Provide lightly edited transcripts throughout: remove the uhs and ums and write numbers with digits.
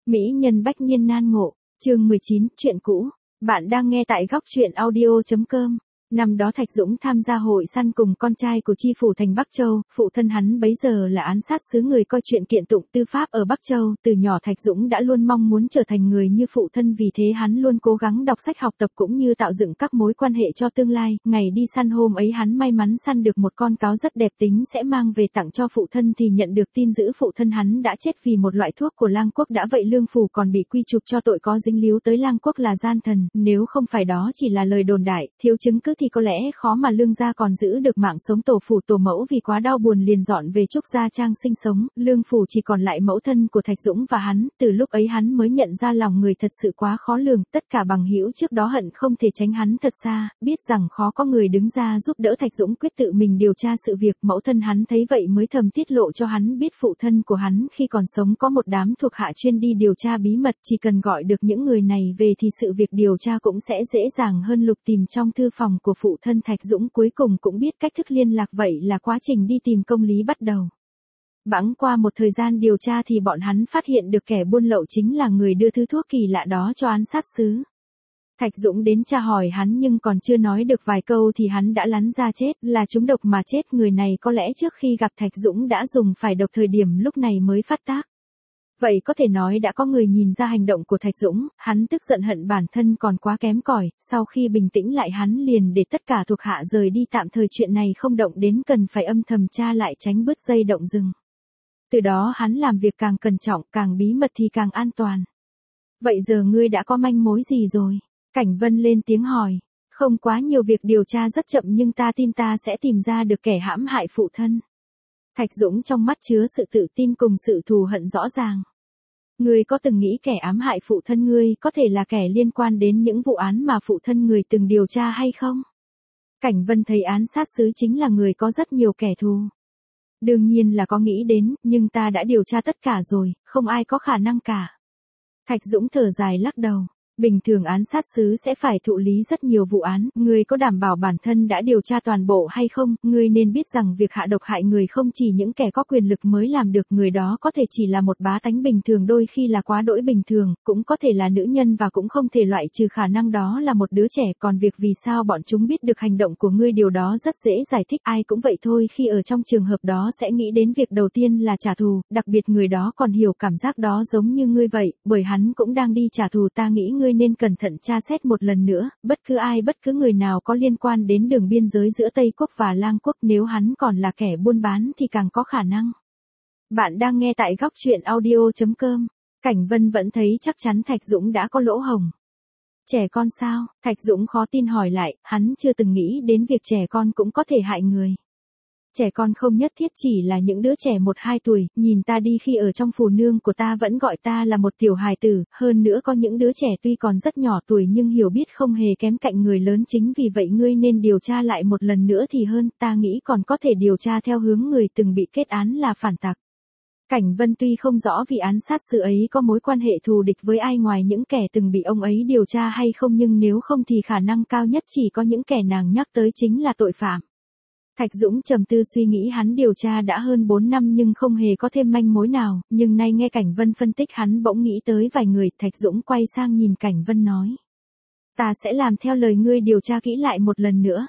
Mỹ nhân bách niên nan ngộ, chương 19, chuyện cũ. Bạn đang nghe tại góc truyện audio.com. Năm đó Thạch Dũng tham gia hội săn cùng con trai của chi phủ thành Bắc Châu, phụ thân hắn bấy giờ là án sát sứ người coi chuyện kiện tụng tư pháp ở Bắc Châu. Từ nhỏ Thạch Dũng đã luôn mong muốn trở thành người như phụ thân, vì thế hắn luôn cố gắng đọc sách học tập cũng như tạo dựng các mối quan hệ cho tương lai. Ngày đi săn hôm ấy hắn may mắn săn được một con cáo rất đẹp, tính sẽ mang về tặng cho phụ thân thì nhận được tin dữ phụ thân hắn đã chết vì một loại thuốc của Lang Quốc. Đã vậy Lương Phủ còn bị quy chụp cho tội có dính líu tới Lang Quốc là gian thần, nếu không phải đó chỉ là lời đồn đại, thiếu chứng cứ thì có lẽ khó mà Lương gia còn giữ được mạng sống. Tổ phủ tổ mẫu vì quá đau buồn liền dọn về Trúc Gia Trang sinh sống, Lương Phủ chỉ còn lại mẫu thân của Thạch Dũng và hắn. Từ lúc ấy hắn mới nhận ra lòng người thật sự quá khó lường, tất cả bằng hữu trước đó hận không thể tránh hắn thật xa, biết rằng khó có người đứng ra giúp đỡ. Thạch Dũng quyết tự mình điều tra sự việc. Mẫu thân hắn thấy vậy mới thầm tiết lộ cho hắn biết phụ thân của hắn khi còn sống có một đám thuộc hạ chuyên đi điều tra bí mật, chỉ cần gọi được những người này về thì sự việc điều tra cũng sẽ dễ dàng hơn. Lục tìm trong thư phòng của phụ thân Thạch Dũng cuối cùng cũng biết cách thức liên lạc, vậy là quá trình đi tìm công lý bắt đầu. Bẵng qua một thời gian điều tra thì bọn hắn phát hiện được kẻ buôn lậu chính là người đưa thứ thuốc kỳ lạ đó cho án sát sứ. Thạch Dũng đến tra hỏi hắn nhưng còn chưa nói được vài câu thì hắn đã lắn ra chết, là trúng độc mà chết. Người này có lẽ trước khi gặp Thạch Dũng đã dùng phải độc, thời điểm lúc này mới phát tác. Vậy có thể nói đã có người nhìn ra hành động của Thạch Dũng, hắn tức giận hận bản thân còn quá kém cỏi. Sau khi bình tĩnh lại hắn liền để tất cả thuộc hạ rời đi tạm thời, chuyện này không động đến, cần phải âm thầm tra lại tránh bứt dây động rừng. Từ đó hắn làm việc càng cẩn trọng, càng bí mật thì càng an toàn. Vậy giờ ngươi đã có manh mối gì rồi? Cảnh Vân lên tiếng hỏi. Không quá nhiều, việc điều tra rất chậm nhưng ta tin ta sẽ tìm ra được kẻ hãm hại phụ thân. Thạch Dũng trong mắt chứa sự tự tin cùng sự thù hận rõ ràng. Ngươi có từng nghĩ kẻ ám hại phụ thân ngươi có thể là kẻ liên quan đến những vụ án mà phụ thân người từng điều tra hay không? Cảnh Vân thấy án sát sứ chính là người có rất nhiều kẻ thù. Đương nhiên là có nghĩ đến, nhưng ta đã điều tra tất cả rồi, không ai có khả năng cả. Thạch Dũng thở dài lắc đầu. Bình thường án sát sứ sẽ phải thụ lý rất nhiều vụ án, ngươi có đảm bảo bản thân đã điều tra toàn bộ hay không? Ngươi nên biết rằng việc hạ độc hại người không chỉ những kẻ có quyền lực mới làm được, người đó có thể chỉ là một bá tánh bình thường, đôi khi là quá đỗi bình thường, cũng có thể là nữ nhân và cũng không thể loại trừ khả năng đó là một đứa trẻ. Còn việc vì sao bọn chúng biết được hành động của ngươi, điều đó rất dễ giải thích, ai cũng vậy thôi. Khi ở trong trường hợp đó sẽ nghĩ đến việc đầu tiên là trả thù, đặc biệt người đó còn hiểu cảm giác đó giống như ngươi vậy, bởi hắn cũng đang đi trả thù. Ta nghĩ ngươi nên cẩn thận tra xét một lần nữa, bất cứ người nào có liên quan đến đường biên giới giữa Tây Quốc và Lang Quốc, nếu hắn còn là kẻ buôn bán thì càng có khả năng. Bạn đang nghe tại góc truyện audio.com. Cảnh Vân vẫn thấy chắc chắn Thạch Dũng đã có lỗ hổng. Trẻ con sao? Thạch Dũng khó tin hỏi lại, hắn chưa từng nghĩ đến việc trẻ con cũng có thể hại người. Trẻ con không nhất thiết chỉ là những đứa trẻ 1-2 tuổi, nhìn ta đi, khi ở trong phủ nương của ta vẫn gọi ta là một tiểu hài tử, hơn nữa có những đứa trẻ tuy còn rất nhỏ tuổi nhưng hiểu biết không hề kém cạnh người lớn. Chính vì vậy ngươi nên điều tra lại một lần nữa thì hơn, ta nghĩ còn có thể điều tra theo hướng người từng bị kết án là phản tặc. Cảnh Vân tuy không rõ vì án sát sự ấy có mối quan hệ thù địch với ai ngoài những kẻ từng bị ông ấy điều tra hay không, nhưng nếu không thì khả năng cao nhất chỉ có những kẻ nàng nhắc tới chính là tội phạm. Thạch Dũng trầm tư suy nghĩ, hắn điều tra đã hơn 4 năm nhưng không hề có thêm manh mối nào, nhưng nay nghe Cảnh Vân phân tích hắn bỗng nghĩ tới vài người. Thạch Dũng quay sang nhìn Cảnh Vân nói. Ta sẽ làm theo lời ngươi, điều tra kỹ lại một lần nữa.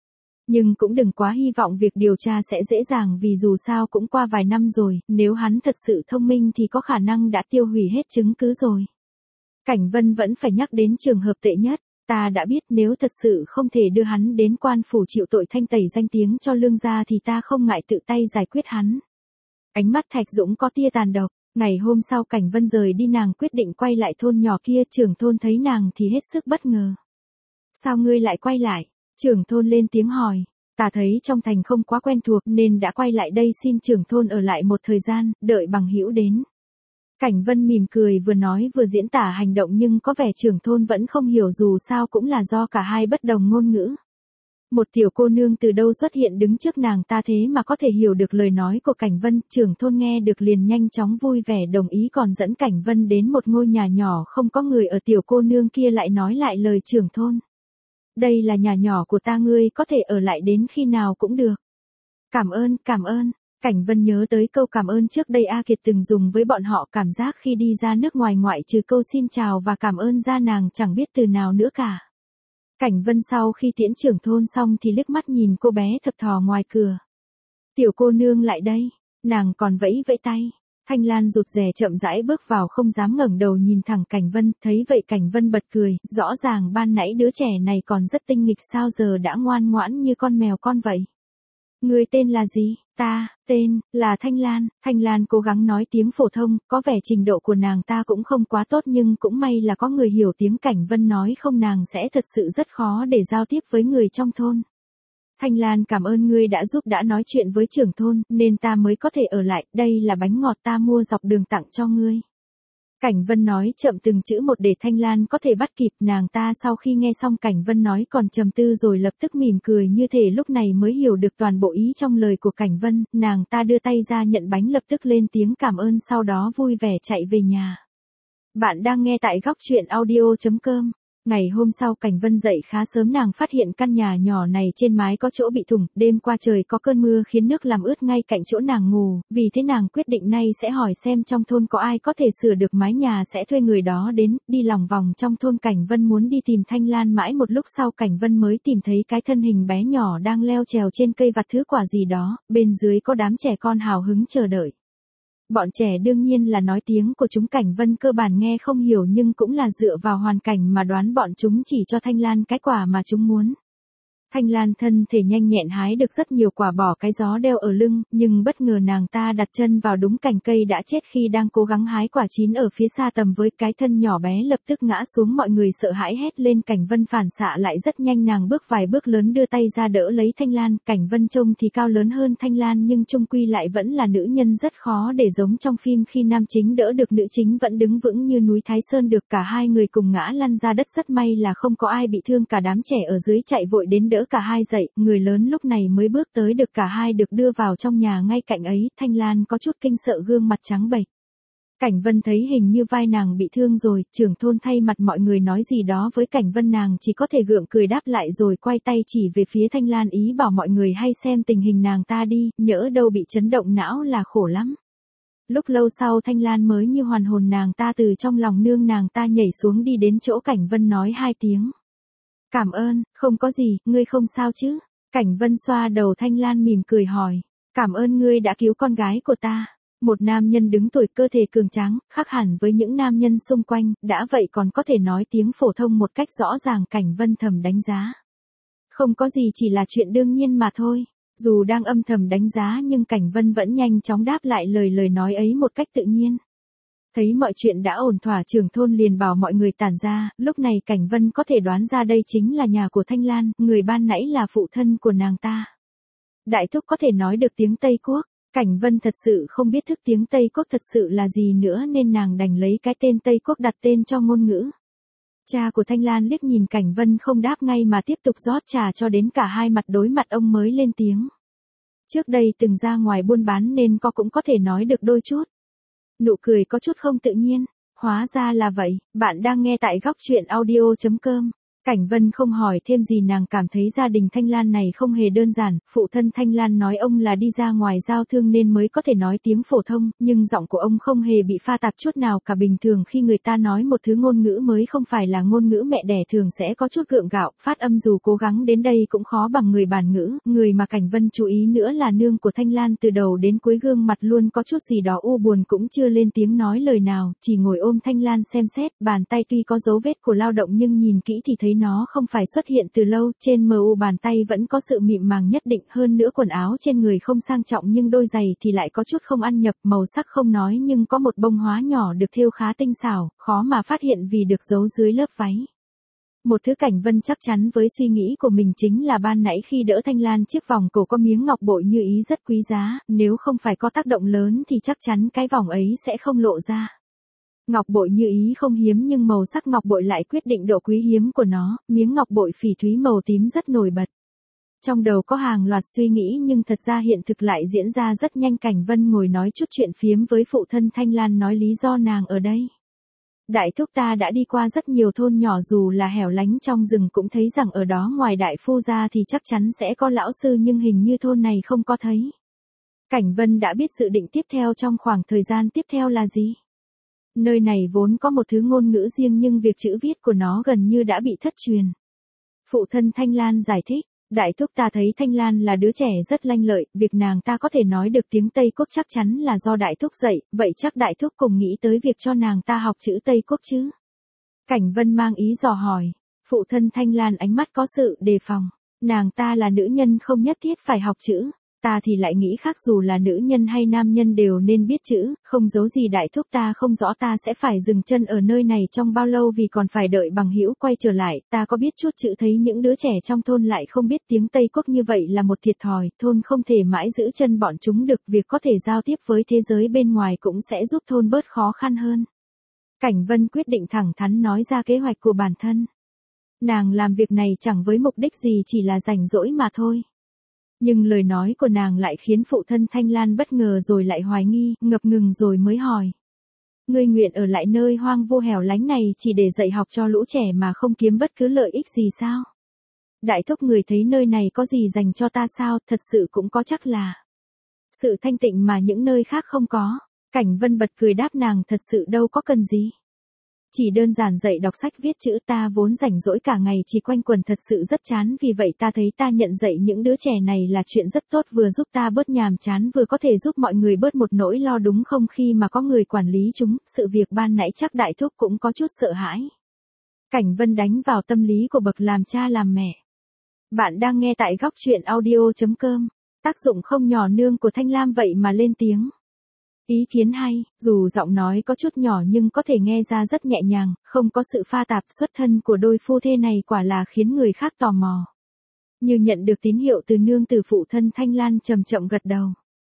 Nhưng cũng đừng quá hy vọng việc điều tra sẽ dễ dàng, vì dù sao cũng qua vài năm rồi, nếu hắn thật sự thông minh thì có khả năng đã tiêu hủy hết chứng cứ rồi. Cảnh Vân vẫn phải nhắc đến trường hợp tệ nhất. Ta đã biết, nếu thật sự không thể đưa hắn đến quan phủ chịu tội thanh tẩy danh tiếng cho Lương gia thì ta không ngại tự tay giải quyết hắn. Ánh mắt Thạch Dũng có tia tàn độc. Ngày hôm sau Cảnh Vân rời đi, nàng quyết định quay lại thôn nhỏ kia. Trưởng thôn thấy nàng thì hết sức bất ngờ. Sao ngươi lại quay lại? Trưởng thôn lên tiếng hỏi. Ta thấy trong thành không quá quen thuộc nên đã quay lại đây, xin trưởng thôn ở lại một thời gian, đợi bằng hữu đến. Cảnh Vân mỉm cười, vừa nói vừa diễn tả hành động nhưng có vẻ trưởng thôn vẫn không hiểu, dù sao cũng là do cả hai bất đồng ngôn ngữ. Một tiểu cô nương từ đâu xuất hiện đứng trước nàng ta thế mà có thể hiểu được lời nói của Cảnh Vân. Trưởng thôn nghe được liền nhanh chóng vui vẻ đồng ý, còn dẫn Cảnh Vân đến một ngôi nhà nhỏ không có người ở. Tiểu cô nương kia lại nói lại lời trưởng thôn. Đây là nhà nhỏ của ta, ngươi có thể ở lại đến khi nào cũng được. Cảm ơn. Cảnh Vân nhớ tới câu cảm ơn trước đây A Kiệt từng dùng với bọn họ, cảm giác khi đi ra nước ngoài ngoại trừ câu xin chào và cảm ơn ra nàng chẳng biết từ nào nữa cả. Cảnh Vân sau khi tiễn trưởng thôn xong thì liếc mắt nhìn cô bé thập thò ngoài cửa. Tiểu cô nương lại đây, nàng còn vẫy vẫy tay. Thanh Lan rụt rè chậm rãi bước vào, không dám ngẩng đầu nhìn thẳng Cảnh Vân, thấy vậy Cảnh Vân bật cười, rõ ràng ban nãy đứa trẻ này còn rất tinh nghịch, sao giờ đã ngoan ngoãn như con mèo con vậy. Người tên là gì? Ta, tên, là Thanh Lan. Thanh Lan cố gắng nói tiếng phổ thông, có vẻ trình độ của nàng ta cũng không quá tốt nhưng cũng may là có người hiểu tiếng Cảnh Vân nói, không nàng sẽ thật sự rất khó để giao tiếp với người trong thôn. Thanh Lan cảm ơn ngươi đã giúp, đã nói chuyện với trưởng thôn, nên ta mới có thể ở lại, đây là bánh ngọt ta mua dọc đường tặng cho ngươi. Cảnh Vân nói chậm từng chữ một để Thanh Lan có thể bắt kịp, nàng ta sau khi nghe xong Cảnh Vân nói còn trầm tư rồi lập tức mỉm cười, như thể lúc này mới hiểu được toàn bộ ý trong lời của Cảnh Vân, nàng ta đưa tay ra nhận bánh lập tức lên tiếng cảm ơn, sau đó vui vẻ chạy về nhà. Bạn đang nghe tại góc truyện audio.com. Ngày hôm sau Cảnh Vân dậy khá sớm, nàng phát hiện căn nhà nhỏ này trên mái có chỗ bị thủng, đêm qua trời có cơn mưa khiến nước làm ướt ngay cạnh chỗ nàng ngủ, vì thế nàng quyết định nay sẽ hỏi xem trong thôn có ai có thể sửa được mái nhà, sẽ thuê người đó đến, đi lòng vòng trong thôn. Cảnh Vân muốn đi tìm Thanh Lan mãi một lúc sau Cảnh Vân mới tìm thấy cái thân hình bé nhỏ đang leo trèo trên cây vặt thứ quả gì đó, bên dưới có đám trẻ con hào hứng chờ đợi. Bọn trẻ đương nhiên là nói tiếng của chúng, Cảnh Vân cơ bản nghe không hiểu nhưng cũng là dựa vào hoàn cảnh mà đoán bọn chúng chỉ cho Thanh Lan cái quả mà chúng muốn. Thanh Lan thân thể nhanh nhẹn hái được rất nhiều quả, bỏ cái gió đeo ở lưng, nhưng bất ngờ nàng ta đặt chân vào đúng cành cây đã chết khi đang cố gắng hái quả chín ở phía xa tầm với, cái thân nhỏ bé lập tức ngã xuống, mọi người sợ hãi hét lên. Cảnh Vân phản xạ lại rất nhanh, nàng bước vài bước lớn đưa tay ra đỡ lấy Thanh Lan. Cảnh Vân trông thì cao lớn hơn Thanh Lan nhưng chung quy lại vẫn là nữ nhân, rất khó để giống trong phim khi nam chính đỡ được nữ chính vẫn đứng vững như núi Thái Sơn được. Cả hai người cùng ngã lăn ra đất, rất may là không có ai bị thương, cả đám trẻ ở dưới chạy vội đến đỡ cả hai dậy, người lớn lúc này mới bước tới được, cả hai được đưa vào trong nhà. Ngay cạnh ấy, Thanh Lan có chút kinh sợ, gương mặt trắng bệch. Cảnh Vân thấy hình như vai nàng bị thương rồi, trưởng thôn thay mặt mọi người nói gì đó với Cảnh Vân, nàng chỉ có thể gượng cười đáp lại rồi quay tay chỉ về phía Thanh Lan, ý bảo mọi người hay xem tình hình nàng ta đi, nhỡ đâu bị chấn động não là khổ lắm. Lúc lâu sau Thanh Lan mới như hoàn hồn, nàng ta từ trong lòng nương nàng ta nhảy xuống đi đến chỗ Cảnh Vân nói hai tiếng. Cảm ơn, không có gì, ngươi không sao chứ? Cảnh Vân xoa đầu Thanh Lan mỉm cười hỏi. Cảm ơn ngươi đã cứu con gái của ta. Một nam nhân đứng tuổi, cơ thể cường tráng, khác hẳn với những nam nhân xung quanh, đã vậy còn có thể nói tiếng phổ thông một cách rõ ràng. Cảnh Vân thầm đánh giá. Không có gì, chỉ là chuyện đương nhiên mà thôi. Dù đang âm thầm đánh giá nhưng Cảnh Vân vẫn nhanh chóng đáp lại lời nói ấy một cách tự nhiên. Thấy mọi chuyện đã ổn thỏa, trưởng thôn liền bảo mọi người tản ra, lúc này Cảnh Vân có thể đoán ra đây chính là nhà của Thanh Lan, người ban nãy là phụ thân của nàng ta. Đại thúc có thể nói được tiếng Tây Quốc, Cảnh Vân thật sự không biết thức tiếng Tây Quốc thật sự là gì nữa nên nàng đành lấy cái tên Tây Quốc đặt tên cho ngôn ngữ. Cha của Thanh Lan liếc nhìn Cảnh Vân không đáp ngay mà tiếp tục rót trà cho đến cả hai mặt đối mặt ông mới lên tiếng. Trước đây từng ra ngoài buôn bán nên cũng có thể nói được đôi chút. Nụ cười có chút không tự nhiên, hóa ra là vậy, bạn đang nghe tại góc truyện audio.com. Cảnh Vân không hỏi thêm gì, nàng cảm thấy gia đình Thanh Lan này không hề đơn giản, phụ thân Thanh Lan nói ông là đi ra ngoài giao thương nên mới có thể nói tiếng phổ thông, nhưng giọng của ông không hề bị pha tạp chút nào cả. Bình thường khi người ta nói một thứ ngôn ngữ mới không phải là ngôn ngữ mẹ đẻ thường sẽ có chút gượng gạo, phát âm dù cố gắng đến đây cũng khó bằng người bản ngữ. Người mà Cảnh Vân chú ý nữa là nương của Thanh Lan, từ đầu đến cuối gương mặt luôn có chút gì đó u buồn, cũng chưa lên tiếng nói lời nào, chỉ ngồi ôm Thanh Lan xem xét, bàn tay tuy có dấu vết của lao động nhưng nhìn kỹ thì thấy nó không phải xuất hiện từ lâu, trên mu bàn tay vẫn có sự mịn màng nhất định, hơn nữa quần áo trên người không sang trọng nhưng đôi giày thì lại có chút không ăn nhập, màu sắc không nói nhưng có một bông hoa nhỏ được thêu khá tinh xảo, khó mà phát hiện vì được giấu dưới lớp váy. Một thứ Cảnh Vân chắc chắn với suy nghĩ của mình chính là ban nãy khi đỡ Thanh Lan chiếc vòng cổ có miếng ngọc bội như ý rất quý giá, nếu không phải có tác động lớn thì chắc chắn cái vòng ấy sẽ không lộ ra. Ngọc bội như ý không hiếm nhưng màu sắc ngọc bội lại quyết định độ quý hiếm của nó, miếng ngọc bội phỉ thúy màu tím rất nổi bật. Trong đầu có hàng loạt suy nghĩ nhưng thật ra hiện thực lại diễn ra rất nhanh. Cảnh Vân ngồi nói chút chuyện phiếm với phụ thân Thanh Lan, nói lý do nàng ở đây. Đại thúc ta đã đi qua rất nhiều thôn nhỏ dù là hẻo lánh trong rừng cũng thấy rằng ở đó ngoài đại phu ra thì chắc chắn sẽ có lão sư nhưng hình như thôn này không có thấy. Cảnh Vân đã biết dự định tiếp theo trong khoảng thời gian tiếp theo là gì. Nơi này vốn có một thứ ngôn ngữ riêng nhưng việc chữ viết của nó gần như đã bị thất truyền. Phụ thân Thanh Lan giải thích, đại thúc ta thấy Thanh Lan là đứa trẻ rất lanh lợi, việc nàng ta có thể nói được tiếng Tây Quốc chắc chắn là do đại thúc dạy, vậy chắc đại thúc cùng nghĩ tới việc cho nàng ta học chữ Tây Quốc chứ. Cảnh Vân mang ý dò hỏi, phụ thân Thanh Lan ánh mắt có sự đề phòng, nàng ta là nữ nhân không nhất thiết phải học chữ. Ta thì lại nghĩ khác, dù là nữ nhân hay nam nhân đều nên biết chữ, không giấu gì đại thúc ta không rõ ta sẽ phải dừng chân ở nơi này trong bao lâu vì còn phải đợi bằng hữu quay trở lại, ta có biết chút chữ, thấy những đứa trẻ trong thôn lại không biết tiếng Tây Quốc như vậy là một thiệt thòi, thôn không thể mãi giữ chân bọn chúng được, việc có thể giao tiếp với thế giới bên ngoài cũng sẽ giúp thôn bớt khó khăn hơn. Cảnh Vân quyết định thẳng thắn nói ra kế hoạch của bản thân. Nàng làm việc này chẳng với mục đích gì, chỉ là rảnh rỗi mà thôi. Nhưng lời nói của nàng lại khiến phụ thân Thanh Lan bất ngờ rồi lại hoài nghi, ngập ngừng rồi mới hỏi. Ngươi nguyện ở lại nơi hoang vu hẻo lánh này chỉ để dạy học cho lũ trẻ mà không kiếm bất cứ lợi ích gì sao? Đại thúc, người thấy nơi này có gì dành cho ta sao, thật sự cũng có chắc là sự thanh tịnh mà những nơi khác không có. Cảnh Vân bật cười đáp nàng, thật sự đâu có cần gì. Chỉ đơn giản dạy đọc sách viết chữ, ta vốn rảnh rỗi cả ngày chỉ quanh quẩn thật sự rất chán, vì vậy ta thấy ta nhận dạy những đứa trẻ này là chuyện rất tốt, vừa giúp ta bớt nhàm chán vừa có thể giúp mọi người bớt một nỗi lo đúng không, khi mà có người quản lý chúng. Sự việc ban nãy chắc đại thúc cũng có chút sợ hãi. Cảnh Vân đánh vào tâm lý của bậc làm cha làm mẹ. Bạn đang nghe tại góc truyện audio.com. Tác dụng không nhỏ nương của Thanh Lam vậy mà lên tiếng. Ý kiến hay, dù giọng nói có chút nhỏ nhưng có thể nghe ra rất nhẹ nhàng, không có sự pha tạp. Xuất thân của đôi phu thê này quả là khiến người khác tò mò. Như nhận được tín hiệu từ nương tử, phụ thân Thanh Lan chậm chậm gật đầu.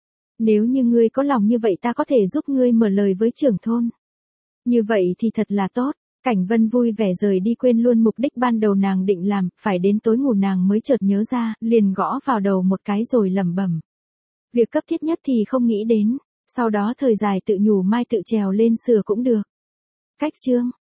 Nếu như ngươi có lòng như vậy ta có thể giúp ngươi mở lời với trưởng thôn. Như vậy thì thật là tốt. Cảnh Vân vui vẻ rời đi, quên luôn mục đích ban đầu nàng định làm, phải đến tối ngủ nàng mới chợt nhớ ra, liền gõ vào đầu một cái rồi lẩm bẩm. Việc cấp thiết nhất thì không nghĩ đến. Sau đó thời dài tự nhủ mai tự trèo lên sửa cũng được. Cách chương